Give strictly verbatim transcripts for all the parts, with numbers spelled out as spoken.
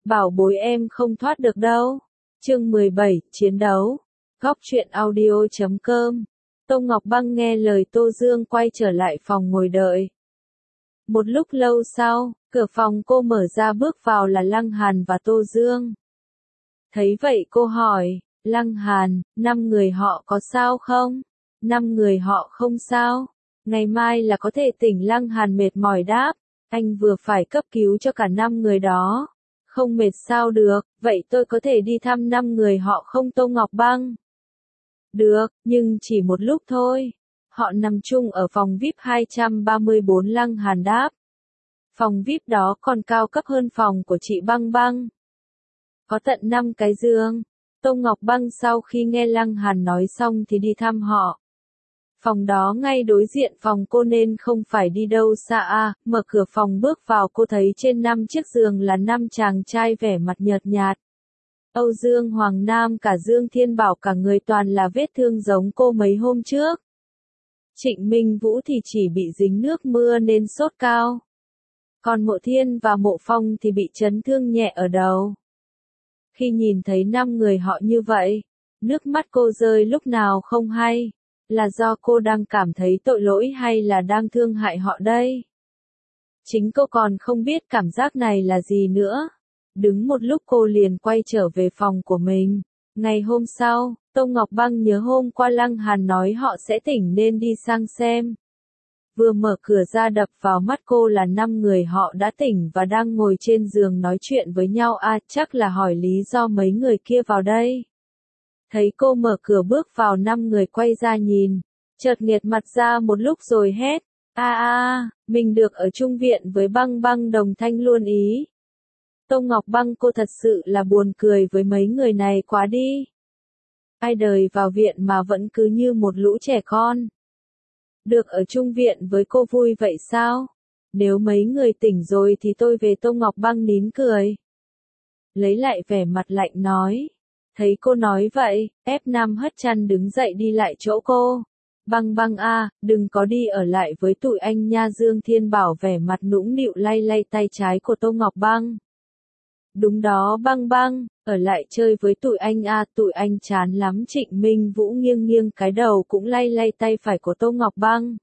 Bảo bối em không thoát được đâu. Chương mười bảy, chiến đấu. Góc truyện audio chấm com. Tô Ngọc Băng nghe lời Tô Dương quay trở lại phòng ngồi đợi. Một lúc lâu sau, cửa phòng cô mở ra bước vào là Lăng Hàn và Tô Dương. Thấy vậy cô hỏi, Lăng Hàn, năm người họ có sao không? Năm người họ không sao. Ngày mai là có thể tỉnh. Lăng Hàn mệt mỏi đáp, anh vừa phải cấp cứu cho cả năm người đó. Không mệt sao được, vậy tôi có thể đi thăm năm người họ không Tô Ngọc Băng? Được, nhưng chỉ một lúc thôi. Họ nằm chung ở phòng vi ai pi hai trăm ba mươi bốn. Lăng Hàn đáp. Phòng vi ai pi đó còn cao cấp hơn phòng của chị Băng Băng. Có tận năm cái giường. Tô Ngọc Băng sau khi nghe Lăng Hàn nói xong thì đi thăm họ. Phòng đó ngay đối diện phòng cô nên không phải đi đâu xa à, mở cửa phòng bước vào cô thấy trên năm chiếc giường là năm chàng trai vẻ mặt nhợt nhạt. Âu Dương Hoàng Nam cả Dương Thiên Bảo cả người toàn là vết thương giống cô mấy hôm trước. Trịnh Minh Vũ thì chỉ bị dính nước mưa nên sốt cao. Còn Mộ Thiên và Mộ Phong thì bị chấn thương nhẹ ở đầu. Khi nhìn thấy năm người họ như vậy, nước mắt cô rơi lúc nào không hay. Là do cô đang cảm thấy tội lỗi hay là đang thương hại họ đây? Chính cô còn không biết cảm giác này là gì nữa. Đứng một lúc cô liền quay trở về phòng của mình. Ngày hôm sau, Tô Ngọc Băng nhớ hôm qua Lăng Hàn nói họ sẽ tỉnh nên đi sang xem. Vừa mở cửa ra đập vào mắt cô là năm người họ đã tỉnh và đang ngồi trên giường nói chuyện với nhau. À, chắc là hỏi lý do mấy người kia vào đây. Thấy cô mở cửa bước vào, năm người quay ra nhìn, chợt nghiệt mặt ra một lúc rồi hét, a a, mình được ở chung viện với Băng Băng đồng thanh luôn ý. Tô Ngọc Băng cô thật sự là buồn cười với mấy người này quá đi. Ai đời vào viện mà vẫn cứ như một lũ trẻ con. Được ở chung viện với cô vui vậy sao? Nếu mấy người tỉnh rồi thì tôi về. Tô Ngọc Băng nín cười. Lấy lại vẻ mặt lạnh nói. Thấy cô nói vậy, ép Nam hất chăn đứng dậy đi lại chỗ cô. Băng Băng a, đừng có đi ở lại với tụi anh nha. Dương Thiên Bảo vẻ mặt nũng nịu lay lay tay trái của Tô Ngọc Băng. Đúng đó Băng Băng, ở lại chơi với tụi anh a, tụi anh chán lắm. Trịnh Minh Vũ nghiêng nghiêng cái đầu cũng lay lay tay phải của Tô Ngọc Băng.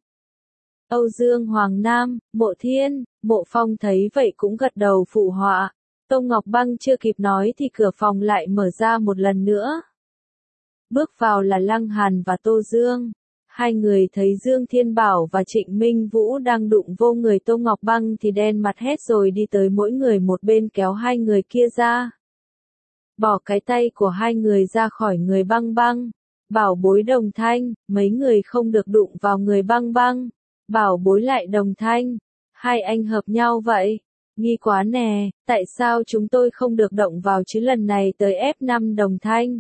Âu Dương Hoàng Nam, Mộ Thiên, Mộ Phong thấy vậy cũng gật đầu phụ họa. Tô Ngọc Băng chưa kịp nói thì cửa phòng lại mở ra một lần nữa. Bước vào là Lăng Hàn và Tô Dương. Hai người thấy Dương Thiên Bảo và Trịnh Minh Vũ đang đụng vô người Tô Ngọc Băng thì đen mặt hết rồi đi tới mỗi người một bên kéo hai người kia ra. Bỏ cái tay của hai người ra khỏi người Băng Băng. Bảo bối Đồng Thanh, mấy người không được đụng vào người Băng Băng. Bảo bối lại Đồng Thanh, hai anh hợp nhau vậy. Nghi quá nè, tại sao chúng tôi không được động vào chứ lần này tới ép năm Đồng Thanh?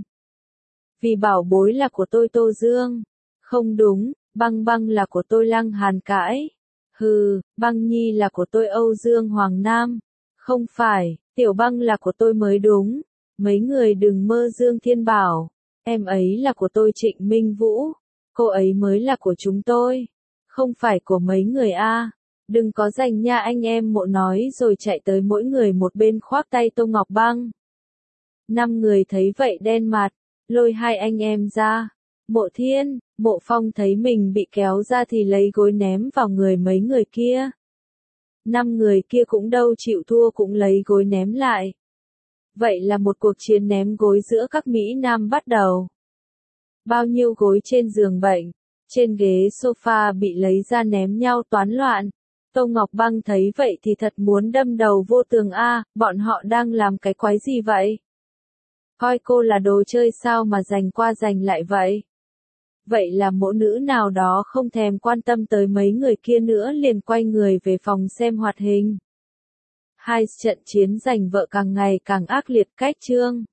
Vì bảo bối là của tôi. Tô Dương. Không đúng, Băng Băng là của tôi. Lăng Hàn cãi. Hừ, Băng Nhi là của tôi. Âu Dương Hoàng Nam. Không phải, Tiểu Băng là của tôi mới đúng. Mấy người đừng mơ. Dương Thiên Bảo. Em ấy là của tôi. Trịnh Minh Vũ. Cô ấy mới là của chúng tôi. Không phải của mấy người a. Đừng có giành nha anh em. Mộ nói rồi chạy tới mỗi người một bên khoác tay Tô Ngọc Băng. Năm người thấy vậy đen mặt, lôi hai anh em ra. Mộ Thiên, Mộ Phong thấy mình bị kéo ra thì lấy gối ném vào người mấy người kia. Năm người kia cũng đâu chịu thua cũng lấy gối ném lại. Vậy là một cuộc chiến ném gối giữa các Mỹ Nam bắt đầu. Bao nhiêu gối trên giường bệnh, trên ghế sofa bị lấy ra ném nhau toán loạn. Tô Ngọc Băng thấy vậy thì thật muốn đâm đầu vô tường a, à, bọn họ đang làm cái quái gì vậy? Coi cô là đồ chơi sao mà giành qua giành lại vậy? Vậy là mẫu nữ nào đó không thèm quan tâm tới mấy người kia nữa liền quay người về phòng xem hoạt hình. Hai trận chiến giành vợ càng ngày càng ác liệt. Cách chương